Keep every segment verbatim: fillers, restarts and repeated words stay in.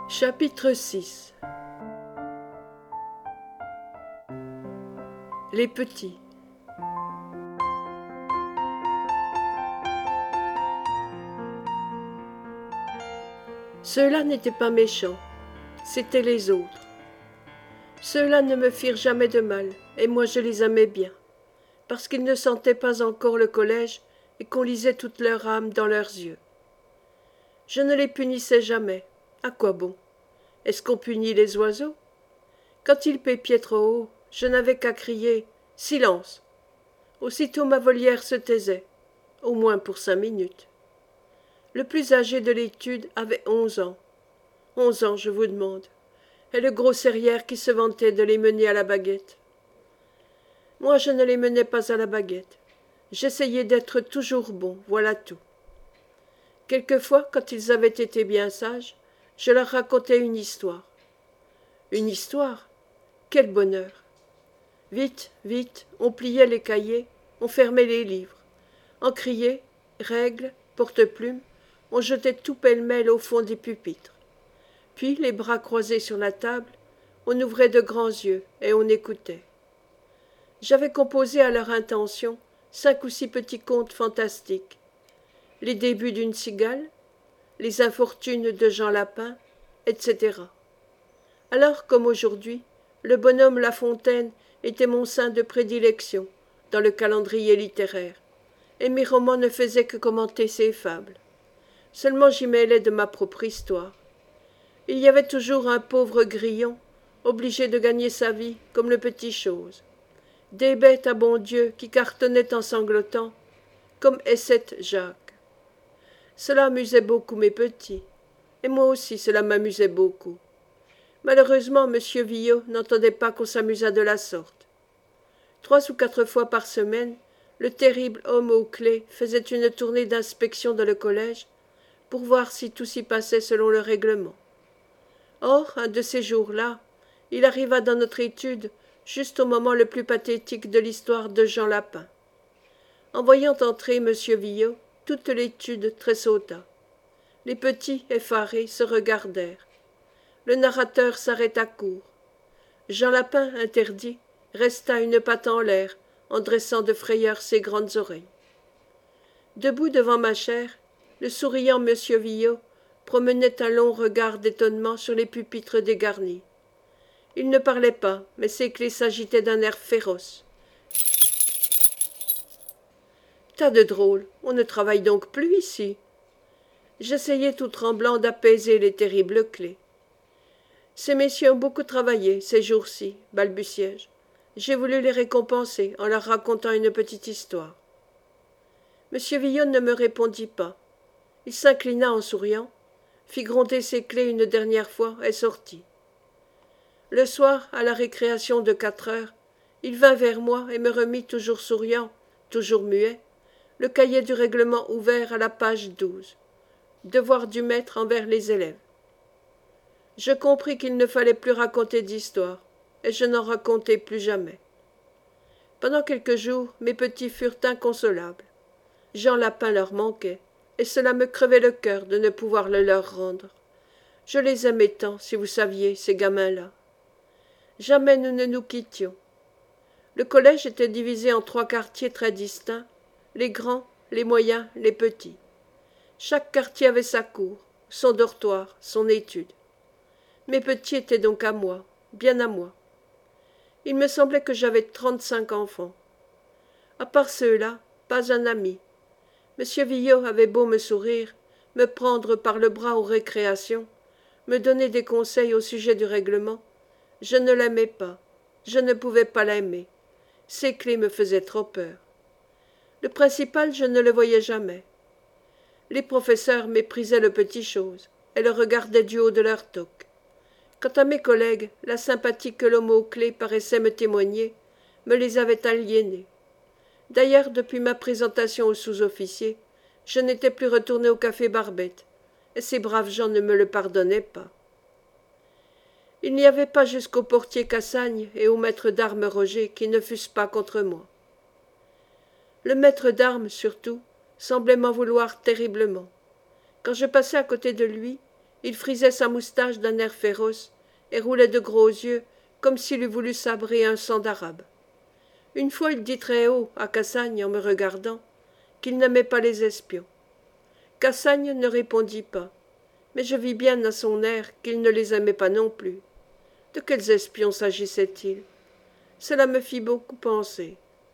Chapitre six. Les petits. Ceux-là n'étaient pas méchants, c'étaient les autres. Ceux-là ne me firent jamais de mal, et moi je les aimais bien, parce qu'ils ne sentaient pas encore le collège et qu'on lisait toute leur âme dans leurs yeux. Je ne les punissais jamais. À quoi bon? Est-ce qu'on punit les oiseaux? Quand ils pépiaient trop haut, je n'avais qu'à crier « Silence !» Aussitôt ma volière se taisait, au moins pour cinq minutes. Le plus âgé de l'étude avait onze ans. Onze ans, je vous demande. Et le gros serrière qui se vantait de les mener à la baguette. Moi, je ne les menais pas à la baguette. J'essayais d'être toujours bon, voilà tout. Quelquefois, quand ils avaient été bien sages, je leur racontais une histoire. Une histoire? Quel bonheur! Vite, vite, on pliait les cahiers, on fermait les livres. Encriers, règles, porte-plumes, on jetait tout pêle-mêle au fond des pupitres. Puis, les bras croisés sur la table, on ouvrait de grands yeux et on écoutait. J'avais composé à leur intention cinq ou six petits contes fantastiques. Les débuts d'une cigale, les infortunes de Jean Lapin, et cetera. Alors, comme aujourd'hui, le bonhomme La Fontaine était mon saint de prédilection dans le calendrier littéraire, et mes romans ne faisaient que commenter ses fables. Seulement j'y mêlais de ma propre histoire. Il y avait toujours un pauvre grillon, obligé de gagner sa vie comme le petit chose. Des bêtes à bon Dieu qui cartonnaient en sanglotant, comme Essette Jacques. Cela amusait beaucoup mes petits, et moi aussi cela m'amusait beaucoup. Malheureusement, monsieur Villot n'entendait pas qu'on s'amusât de la sorte. Trois ou quatre fois par semaine, le terrible homme aux clés faisait une tournée d'inspection dans le collège pour voir si tout s'y passait selon le règlement. Or, un de ces jours-là, il arriva dans notre étude juste au moment le plus pathétique de l'histoire de Jean Lapin. En voyant entrer monsieur Villot, toute l'étude tressauta. Les petits, effarés, se regardèrent. Le narrateur s'arrêta court. Jean Lapin, interdit, resta une patte en l'air, en dressant de frayeur ses grandes oreilles. Debout devant ma chaire, le souriant monsieur Villot promenait un long regard d'étonnement sur les pupitres dégarnis. Il ne parlait pas, mais ses clés s'agitaient d'un air féroce. Tas de drôles, on ne travaille donc plus ici. J'essayai tout tremblant d'apaiser les terribles clés. Ces messieurs ont beaucoup travaillé ces jours-ci, balbutiai-je. J'ai voulu les récompenser en leur racontant une petite histoire. Monsieur Villot ne me répondit pas. Il s'inclina en souriant, fit gronder ses clés une dernière fois et sortit. Le soir, à la récréation de quatre heures, il vint vers moi et me remit, toujours souriant, toujours muet, le cahier du règlement ouvert à la page douze. Devoir du maître envers les élèves. Je compris qu'il ne fallait plus raconter d'histoire, et je n'en racontai plus jamais. Pendant quelques jours, mes petits furent inconsolables. Jean Lapin leur manquait, et cela me crevait le cœur de ne pouvoir le leur rendre. Je les aimais tant, si vous saviez, ces gamins-là. Jamais nous ne nous quittions. Le collège était divisé en trois quartiers très distincts, les grands, les moyens, les petits. Chaque quartier avait sa cour, son dortoir, son étude. Mes petits étaient donc à moi, bien à moi. Il me semblait que j'avais trente-cinq enfants. À part ceux-là, pas un ami. Monsieur Villot avait beau me sourire, me prendre par le bras aux récréations, me donner des conseils au sujet du règlement. Je ne l'aimais pas, je ne pouvais pas l'aimer. Ses clés me faisaient trop peur. Le principal, je ne le voyais jamais. Les professeurs méprisaient le petit chose et le regardaient du haut de leur toque. Quant à mes collègues, la sympathie que l'homme aux clés paraissait me témoigner me les avait aliénés. D'ailleurs, depuis ma présentation aux sous-officiers, je n'étais plus retourné au café Barbette, et ces braves gens ne me le pardonnaient pas. Il n'y avait pas jusqu'au portier Cassagne et au maître d'armes Roger qui ne fussent pas contre moi. Le maître d'armes, surtout, semblait m'en vouloir terriblement. Quand je passais à côté de lui, Il frisait sa moustache d'un air féroce et roulait de gros yeux comme s'il eût voulu sabrer un sang d'arabe. Une fois il dit très haut à Cassagne en me regardant qu'il n'aimait pas les espions. Cassagne ne répondit pas, mais je vis bien à son air qu'il ne les aimait pas non plus. De quels espions s'agissait-il? Cela me fit beaucoup penser.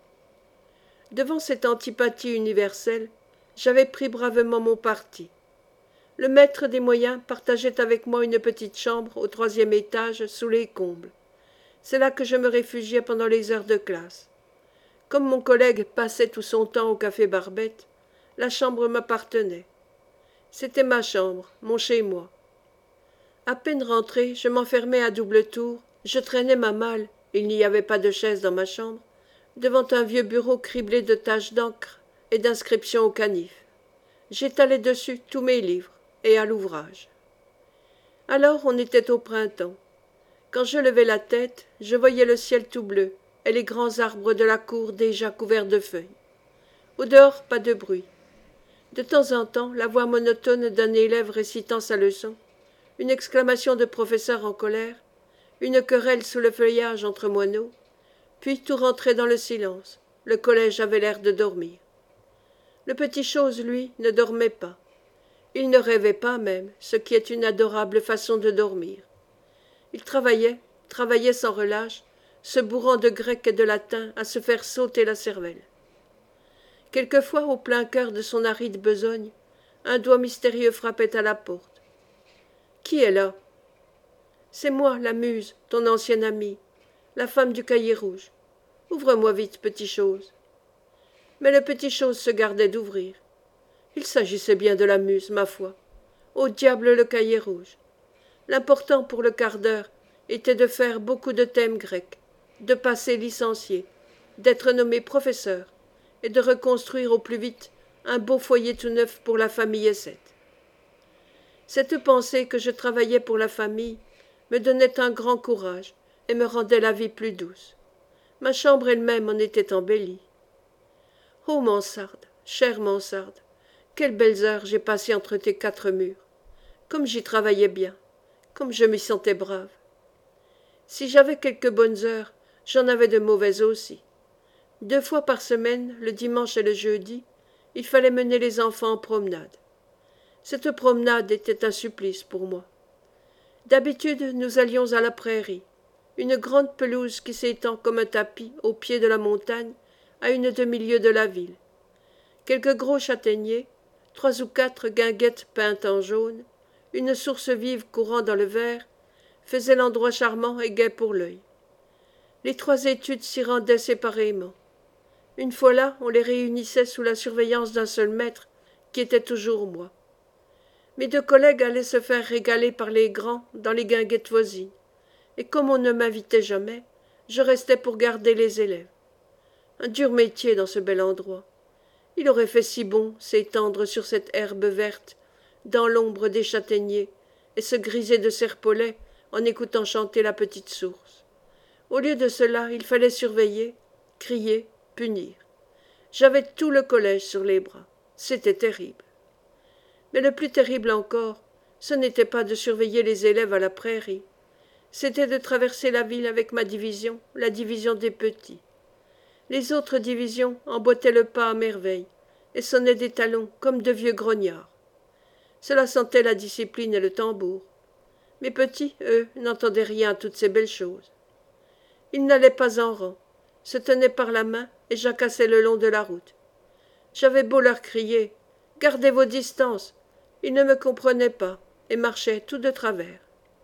Devant cette antipathie universelle, j'avais pris bravement mon parti. Le maître des moyens partageait avec moi une petite chambre au troisième étage sous les combles. C'est là que je me réfugiais pendant les heures de classe. Comme mon collègue passait tout son temps au café Barbette, la chambre m'appartenait. C'était ma chambre, mon chez-moi. À peine rentré, je m'enfermais à double tour, je traînais ma malle, il n'y avait pas de chaise dans ma chambre, devant un vieux bureau criblé de taches d'encre et d'inscriptions au canif. J'étalais dessus tous mes livres, et à l'ouvrage. Alors on était au printemps. Quand je levais la tête, je voyais le ciel tout bleu et les grands arbres de la cour déjà couverts de feuilles. Au dehors, pas de bruit. De temps en temps, la voix monotone d'un élève récitant sa leçon, une exclamation de professeur en colère, une querelle sous le feuillage entre moineaux, puis tout rentrait dans le silence. Le collège avait l'air de dormir. Le petit chose, lui, ne dormait pas. Il ne rêvait pas même, ce qui est une adorable façon de dormir. Il travaillait, travaillait sans relâche, se bourrant de grec et de latin à se faire sauter la cervelle. Quelquefois, au plein cœur de son aride besogne, un doigt mystérieux frappait à la porte. « Qui est là ?»« C'est moi, la Muse, ton ancienne amie, la femme du cahier rouge. Ouvre-moi vite, petit chose. » Mais le petit chose se gardait d'ouvrir. Il s'agissait bien de la Muse, ma foi. Au diable le cahier rouge. L'important pour le quart d'heure était de faire beaucoup de thèmes grecs, de passer licencié, d'être nommé professeur et de reconstruire au plus vite un beau foyer tout neuf pour la famille Essette. Cette pensée que je travaillais pour la famille me donnait un grand courage et me rendait la vie plus douce. Ma chambre elle-même en était embellie. Ô mansarde, chère mansarde, quelles belles heures j'ai passées entre tes quatre murs. Comme j'y travaillais bien, comme je m'y sentais brave. Si j'avais quelques bonnes heures, j'en avais de mauvaises aussi. Deux fois par semaine, le dimanche et le jeudi, il fallait mener les enfants en promenade. Cette promenade était un supplice pour moi. D'habitude, nous allions à la prairie, une grande pelouse qui s'étend comme un tapis au pied de la montagne, à une demi-lieue de la ville. Quelques gros châtaigniers, trois ou quatre guinguettes peintes en jaune, une source vive courant dans le vert, faisaient l'endroit charmant et gai pour l'œil. Les trois études s'y rendaient séparément. Une fois là, on les réunissait sous la surveillance d'un seul maître, qui était toujours moi. Mes deux collègues allaient se faire régaler par les grands dans les guinguettes voisines, et comme on ne m'invitait jamais, je restais pour garder les élèves. Un dur métier dans ce bel endroit. Il aurait fait si bon s'étendre sur cette herbe verte, dans l'ombre des châtaigniers, et se griser de serpolet en écoutant chanter la petite source. Au lieu de cela, il fallait surveiller, crier, punir. J'avais tout le collège sur les bras. C'était terrible. Mais le plus terrible encore, ce n'était pas de surveiller les élèves à la prairie. C'était de traverser la ville avec ma division, la division des petits. Les autres divisions emboîtaient le pas à merveille et sonnaient des talons comme de vieux grognards. Cela sentait la discipline et le tambour. Mes petits, eux, n'entendaient rien à toutes ces belles choses. Ils n'allaient pas en rang, se tenaient par la main et jacassaient le long de la route. J'avais beau leur crier « Gardez vos distances !» Ils ne me comprenaient pas et marchaient tout de travers.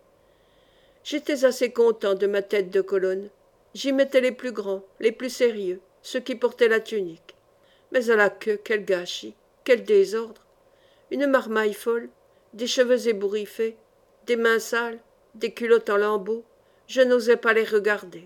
J'étais assez content de ma tête de colonne. J'y mettais les plus grands, les plus sérieux, ceux qui portaient la tunique. Mais à la queue, quel gâchis, quel désordre! Une marmaille folle, des cheveux ébouriffés, des mains sales, des culottes en lambeaux, je n'osais pas les regarder.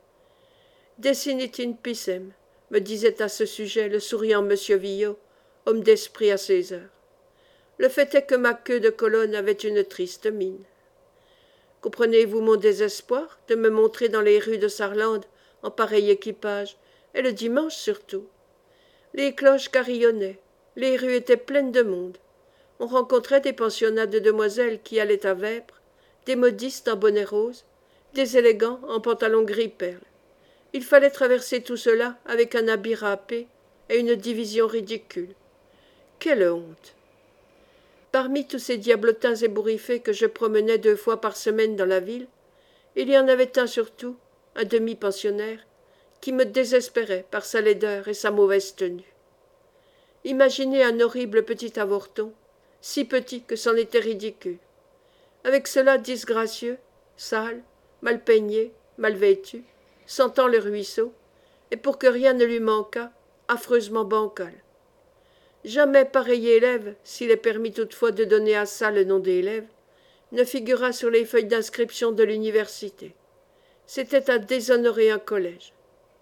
« Dessinit in pissem » me disait à ce sujet le souriant monsieur Villot, homme d'esprit à ses heures. Le fait est que ma queue de colonne avait une triste mine. Comprenez-vous mon désespoir de me montrer dans les rues de Sarlande en pareil équipage, et le dimanche surtout? Les cloches carillonnaient, les rues étaient pleines de monde. On rencontrait des pensionnats de demoiselles qui allaient à vêpres, des modistes en bonnet rose, des élégants en pantalon gris perle. Il fallait traverser tout cela avec un habit râpé et une division ridicule. Quelle honte! Parmi tous ces diablotins ébouriffés que je promenais deux fois par semaine dans la ville, il y en avait un surtout, un demi-pensionnaire, qui me désespérait par sa laideur et sa mauvaise tenue. Imaginez un horrible petit avorton, si petit que c'en était ridicule. Avec cela disgracieux, sale, mal peigné, mal vêtu, sentant le ruisseau, et pour que rien ne lui manquât, affreusement bancal. Jamais pareil élève, s'il est permis toutefois de donner à ça le nom d'élève, ne figura sur les feuilles d'inscription de l'université. C'était à déshonorer un collège.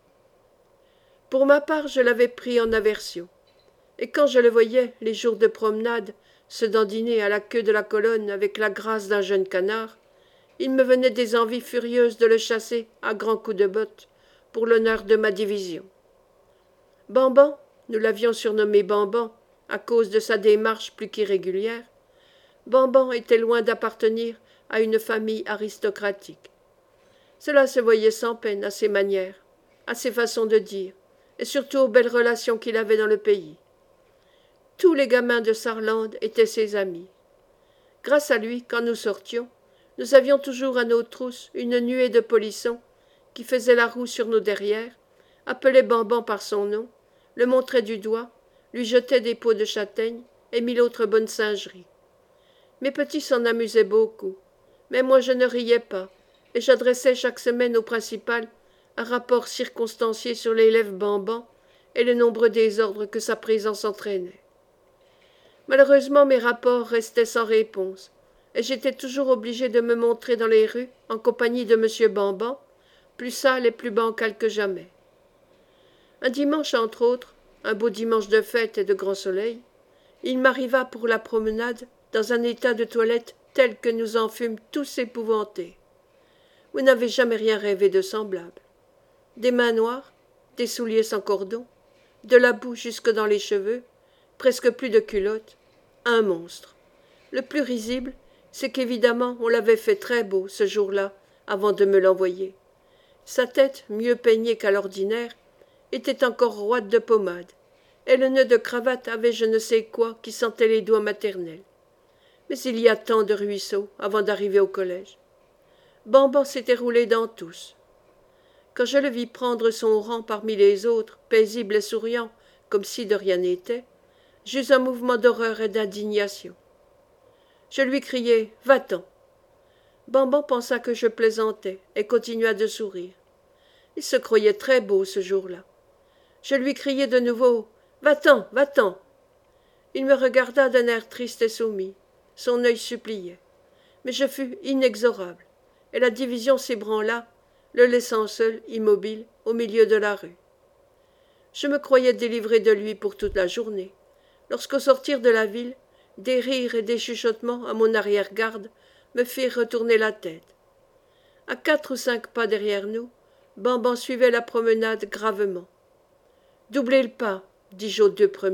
Pour ma part, je l'avais pris en aversion, et quand je le voyais, les jours de promenade, se dandiner à la queue de la colonne avec la grâce d'un jeune canard, il me venait des envies furieuses de le chasser à grands coups de botte pour l'honneur de ma division. Bamban, nous l'avions surnommé Bamban à cause de sa démarche plus qu'irrégulière, Bamban était loin d'appartenir à une famille aristocratique. Cela se voyait sans peine à ses manières, à ses façons de dire, et surtout aux belles relations qu'il avait dans le pays. Tous les gamins de Sarlande étaient ses amis. Grâce à lui, quand nous sortions, nous avions toujours à nos trousses une nuée de polissons qui faisaient la roue sur nos derrières, appelaient Bamban par son nom, le montraient du doigt, lui jetaient des pots de châtaigne et mille autres bonnes singeries. Mes petits s'en amusaient beaucoup, mais moi je ne riais pas, et j'adressais chaque semaine au principal un rapport circonstancié sur l'élève Bamban et le nombreux désordres que sa présence entraînait. Malheureusement, mes rapports restaient sans réponse, et j'étais toujours obligé de me montrer dans les rues en compagnie de M. Bamban, plus sale et plus bancal que jamais. Un dimanche, entre autres, un beau dimanche de fête et de grand soleil, il m'arriva pour la promenade dans un état de toilette tel que nous en fûmes tous épouvantés. Vous n'avez jamais rien rêvé de semblable. Des mains noires, des souliers sans cordon, de la boue jusque dans les cheveux, presque plus de culottes, un monstre. Le plus risible, c'est qu'évidemment on l'avait fait très beau ce jour-là avant de me l'envoyer. Sa tête, mieux peignée qu'à l'ordinaire, était encore roide de pommade, et le nœud de cravate avait je ne sais quoi qui sentait les doigts maternels. Mais il y a tant de ruisseaux avant d'arriver au collège. Bamban s'était roulé dans tous. Quand je le vis prendre son rang parmi les autres, paisible et souriant, comme si de rien n'était, j'eus un mouvement d'horreur et d'indignation. Je lui criai « Va-t'en !» Bamban pensa que je plaisantais et continua de sourire. Il se croyait très beau ce jour-là. Je lui criai de nouveau « Va-t'en, va-t'en !» Il me regarda d'un air triste et soumis. Son œil suppliait. Mais je fus inexorable, et la division s'ébranla, le laissant seul, immobile, au milieu de la rue. Je me croyais délivré de lui pour toute la journée, lorsqu'au sortir de la ville, des rires et des chuchotements à mon arrière-garde me firent retourner la tête. À quatre ou cinq pas derrière nous, Bamban suivait la promenade gravement. « Doublez le pas, dis-je aux deux premiers. »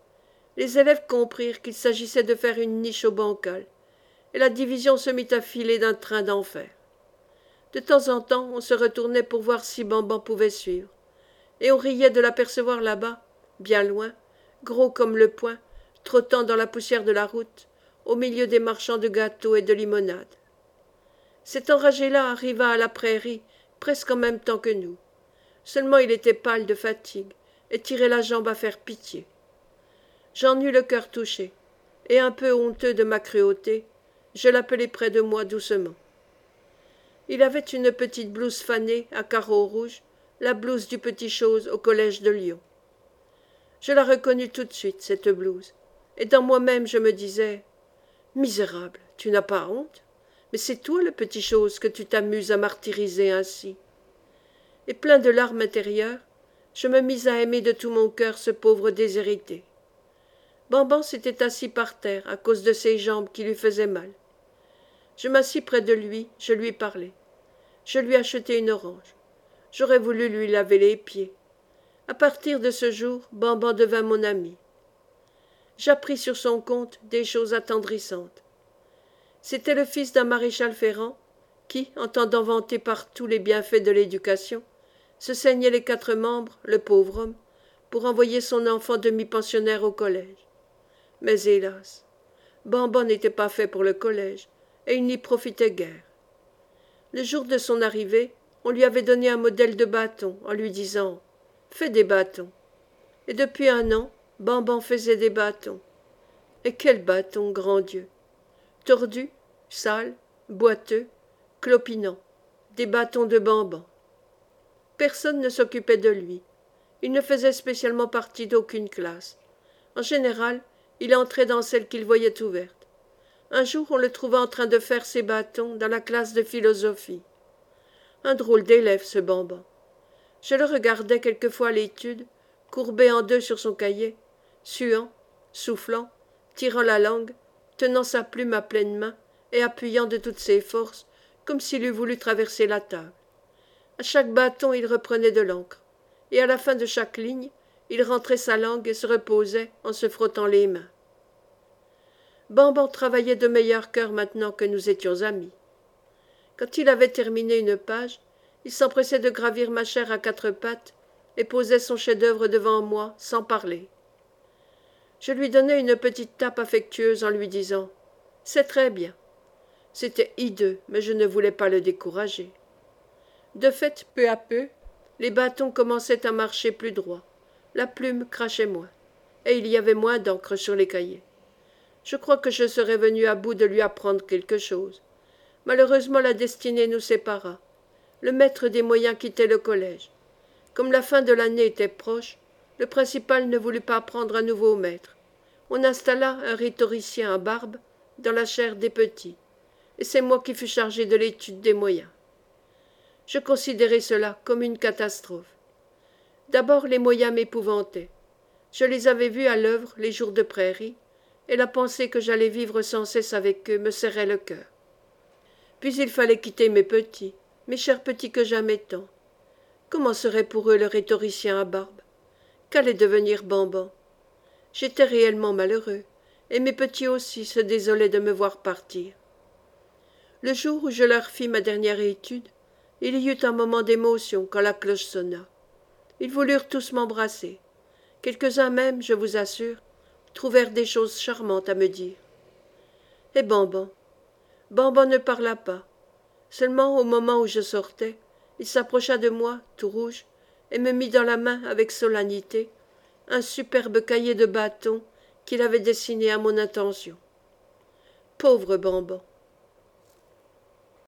Les élèves comprirent qu'il s'agissait de faire une niche au bancal, et la division se mit à filer d'un train d'enfer. De temps en temps, on se retournait pour voir si Bamban pouvait suivre, et on riait de l'apercevoir là-bas, bien loin, gros comme le poing, trottant dans la poussière de la route, au milieu des marchands de gâteaux et de limonades. Cet enragé-là arriva à la prairie presque en même temps que nous. Seulement il était pâle de fatigue et tirait la jambe à faire pitié. J'en eus le cœur touché, et un peu honteux de ma cruauté, je l'appelai près de moi doucement. Il avait une petite blouse fanée à carreaux rouges, la blouse du Petit Chose au collège de Lyon. Je la reconnus tout de suite, cette blouse, et dans moi-même je me disais « Misérable, tu n'as pas honte? Mais c'est toi le Petit Chose que tu t'amuses à martyriser ainsi. » Et plein de larmes intérieures, je me mis à aimer de tout mon cœur ce pauvre déshérité. Bamban s'était assis par terre à cause de ses jambes qui lui faisaient mal. Je m'assis près de lui, je lui parlai. Je lui achetai une orange. J'aurais voulu lui laver les pieds. À partir de ce jour, Bamban devint mon ami. j'appris sur son compte des choses attendrissantes. C'était le fils d'un maréchal ferrant qui, entendant vanter partout les bienfaits de l'éducation, se saignait les quatre membres, le pauvre homme, pour envoyer son enfant demi-pensionnaire au collège. Mais hélas, Bamban n'était pas fait pour le collège, et il n'y profitait guère. Le jour de son arrivée, on lui avait donné un modèle de bâton, en lui disant « Fais des bâtons ». Et depuis un an, Bamban faisait des bâtons. Et quels bâtons, grand Dieu! Tordus, sales, boiteux, clopinants, des bâtons de Bamban. Personne ne s'occupait de lui. Il ne faisait spécialement partie d'aucune classe. En général, il entrait dans celle qu'il voyait ouverte. Un jour, on le trouva en train de faire ses bâtons dans la classe de philosophie. Un drôle d'élève, ce Bamban. Je le regardais quelquefois à l'étude, courbé en deux sur son cahier, suant, soufflant, tirant la langue, tenant sa plume à pleine main et appuyant de toutes ses forces, comme s'il eût voulu traverser la table. À chaque bâton, il reprenait de l'encre, et à la fin de chaque ligne, il rentrait sa langue et se reposait en se frottant les mains. Bamban travaillait de meilleur cœur maintenant que nous étions amis. Quand il avait terminé une page, il s'empressait de gravir ma chair à quatre pattes et posait son chef-d'œuvre devant moi sans parler. Je lui donnais une petite tape affectueuse en lui disant « C'est très bien ». C'était hideux, mais je ne voulais pas le décourager. De fait, peu à peu, les bâtons commençaient à marcher plus droit, la plume crachait moins, et il y avait moins d'encre sur les cahiers. Je crois que je serais venu à bout de lui apprendre quelque chose. Malheureusement, la destinée nous sépara. Le maître des moyens quittait le collège. Comme la fin de l'année était proche, le principal ne voulut pas prendre un nouveau maître. On installa un rhétoricien à barbe dans la chaire des petits, et c'est moi qui fus chargé de l'étude des moyens. Je considérais cela comme une catastrophe. D'abord, les moyens m'épouvantaient. Je les avais vus à l'œuvre les jours de prairie, et la pensée que j'allais vivre sans cesse avec eux me serrait le cœur. Puis il fallait quitter mes petits, mes chers petits que j'aimais tant. Comment serait pour eux le rhétoricien à barbe? Qu'allait devenir Bamban? J'étais réellement malheureux, et mes petits aussi se désolaient de me voir partir. Le jour où je leur fis ma dernière étude, il y eut un moment d'émotion quand la cloche sonna. Ils voulurent tous m'embrasser. Quelques-uns même, je vous assure, trouvèrent des choses charmantes à me dire. Et Bamban? Bamban ne parla pas. Seulement, au moment où je sortais, il s'approcha de moi, tout rouge, et me mit dans la main avec solennité un superbe cahier de bâtons qu'il avait dessiné à mon intention. Pauvre Bamban!